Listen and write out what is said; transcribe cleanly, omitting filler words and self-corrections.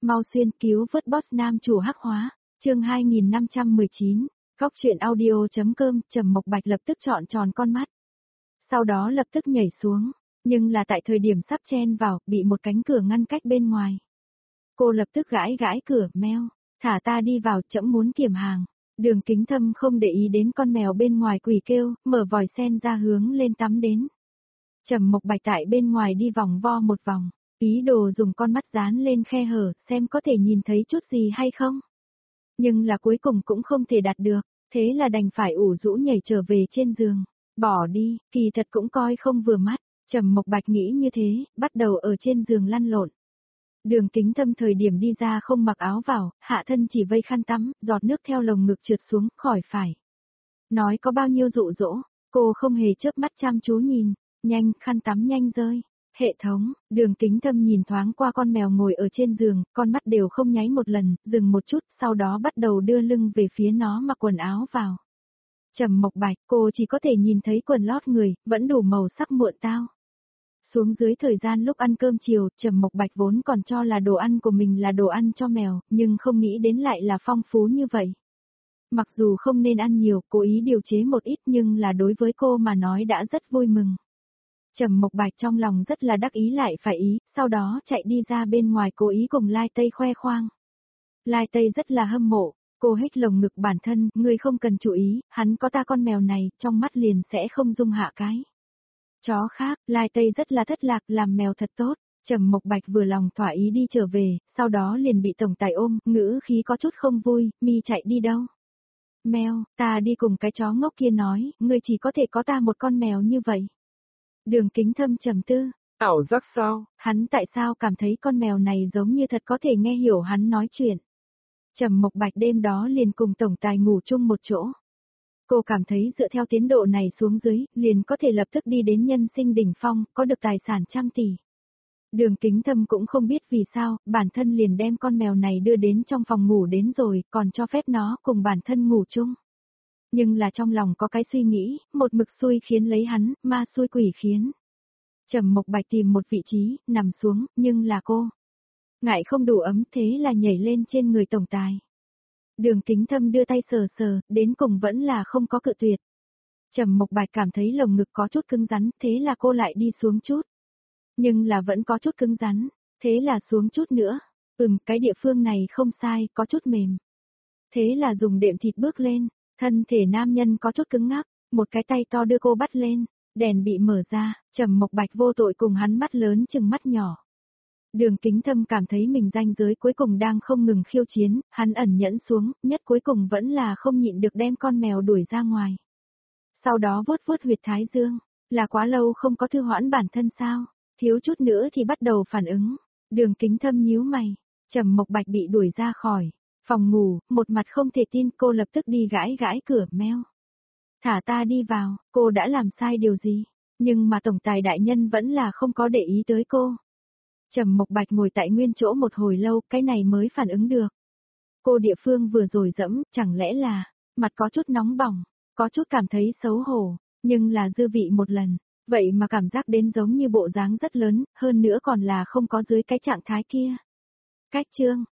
Mau xuyên cứu vớt boss nam chủ hắc hóa, chương 2519, góc truyện audio.com. Trầm Mộc Bạch lập tức trọn tròn con mắt. Sau đó lập tức nhảy xuống, nhưng là tại thời điểm sắp chen vào, bị một cánh cửa ngăn cách bên ngoài. Cô lập tức gãi gãi cửa, meo, thả ta đi vào, trẫm muốn kiểm hàng. Đường Kính Thâm không để ý đến con mèo bên ngoài quỷ kêu, mở vòi sen ra hướng lên tắm đến. Trầm Mộc Bạch tại bên ngoài đi vòng vo một vòng, ý đồ dùng con mắt dán lên khe hở, xem có thể nhìn thấy chút gì hay không. Nhưng là cuối cùng cũng không thể đạt được, thế là đành phải ủ rũ nhảy trở về trên giường. Bỏ đi, kỳ thật cũng coi không vừa mắt. Trầm Mộc Bạch nghĩ như thế, bắt đầu ở trên giường lăn lộn. Đường Kính Thâm thời điểm đi ra không mặc áo vào, hạ thân chỉ vây khăn tắm, giọt nước theo lồng ngực trượt xuống, khỏi phải. Nói có bao nhiêu dụ dỗ, cô không hề chớp mắt chăm chú nhìn, nhanh, khăn tắm nhanh rơi. Hệ thống, Đường Kính Thâm nhìn thoáng qua con mèo ngồi ở trên giường, con mắt đều không nháy một lần, dừng một chút, sau đó bắt đầu đưa lưng về phía nó mặc quần áo vào. Trầm Mộc Bạch, cô chỉ có thể nhìn thấy quần lót người, vẫn đủ màu sắc muộn tao. Xuống dưới thời gian lúc ăn cơm chiều, Trầm Mộc Bạch vốn còn cho là đồ ăn của mình là đồ ăn cho mèo, nhưng không nghĩ đến lại là phong phú như vậy. Mặc dù không nên ăn nhiều, cố ý điều chế một ít nhưng là đối với cô mà nói đã rất vui mừng. Trầm Mộc Bạch trong lòng rất là đắc ý lại phải ý, sau đó chạy đi ra bên ngoài cố ý cùng Lai Tây khoe khoang. Lai Tây rất là hâm mộ, cô hít lồng ngực bản thân, ngươi không cần chú ý, hắn có ta con mèo này, trong mắt liền sẽ không dung hạ cái. Chó khác, Lai Tây rất là thất lạc, làm mèo thật tốt. Trầm Mộc Bạch vừa lòng thỏa ý đi trở về, sau đó liền bị tổng tài ôm, ngữ khí có chút không vui, mi chạy đi đâu? Mèo, ta đi cùng cái chó ngốc kia nói, ngươi chỉ có thể có ta một con mèo như vậy. Đường Kính Thâm trầm tư, ảo giác sao? Hắn tại sao cảm thấy con mèo này giống như thật có thể nghe hiểu hắn nói chuyện. Trầm Mộc Bạch đêm đó liền cùng tổng tài ngủ chung một chỗ. Cô cảm thấy dựa theo tiến độ này xuống dưới, liền có thể lập tức đi đến nhân sinh đỉnh phong, có được tài sản trăm tỷ. Đường Kính Thâm cũng không biết vì sao, bản thân liền đem con mèo này đưa đến trong phòng ngủ đến rồi, còn cho phép nó cùng bản thân ngủ chung. Nhưng là trong lòng có cái suy nghĩ, một mực xui khiến lấy hắn, ma xui quỷ khiến. Trầm Mộc Bạch tìm một vị trí, nằm xuống, nhưng là cô. Ngại không đủ ấm thế là nhảy lên trên người tổng tài. Đường Kính Thâm đưa tay sờ sờ, đến cùng vẫn là không có cự tuyệt. Trầm Mộc Bạch cảm thấy lồng ngực có chút cứng rắn, thế là cô lại đi xuống chút. Nhưng là vẫn có chút cứng rắn, thế là xuống chút nữa. Cái địa phương này không sai, có chút mềm. Thế là dùng đệm thịt bước lên, thân thể nam nhân có chút cứng ngắc, một cái tay to đưa cô bắt lên, đèn bị mở ra, Trầm Mộc Bạch vô tội cùng hắn mắt lớn chừng mắt nhỏ. Đường Kính Thâm cảm thấy mình ranh giới cuối cùng đang không ngừng khiêu chiến, hắn ẩn nhẫn xuống, nhất cuối cùng vẫn là không nhịn được đem con mèo đuổi ra ngoài. Sau đó vuốt vuốt huyệt thái dương, là quá lâu không có thư hoãn bản thân sao, thiếu chút nữa thì bắt đầu phản ứng. Đường Kính Thâm nhíu mày, Trầm Mộc Bạch bị đuổi ra khỏi phòng ngủ, một mặt không thể tin, cô lập tức đi gãi gãi cửa, meo. Thả ta đi vào, cô đã làm sai điều gì? Nhưng mà tổng tài đại nhân vẫn là không có để ý tới cô. Trầm Mộc Bạch ngồi tại nguyên chỗ một hồi lâu, cái này mới phản ứng được. Cô địa phương vừa rồi dẫm, chẳng lẽ là, mặt có chút nóng bỏng, có chút cảm thấy xấu hổ, nhưng là dư vị một lần, vậy mà cảm giác đến giống như bộ dáng rất lớn, hơn nữa còn là không có dưới cái trạng thái kia. Cách chương,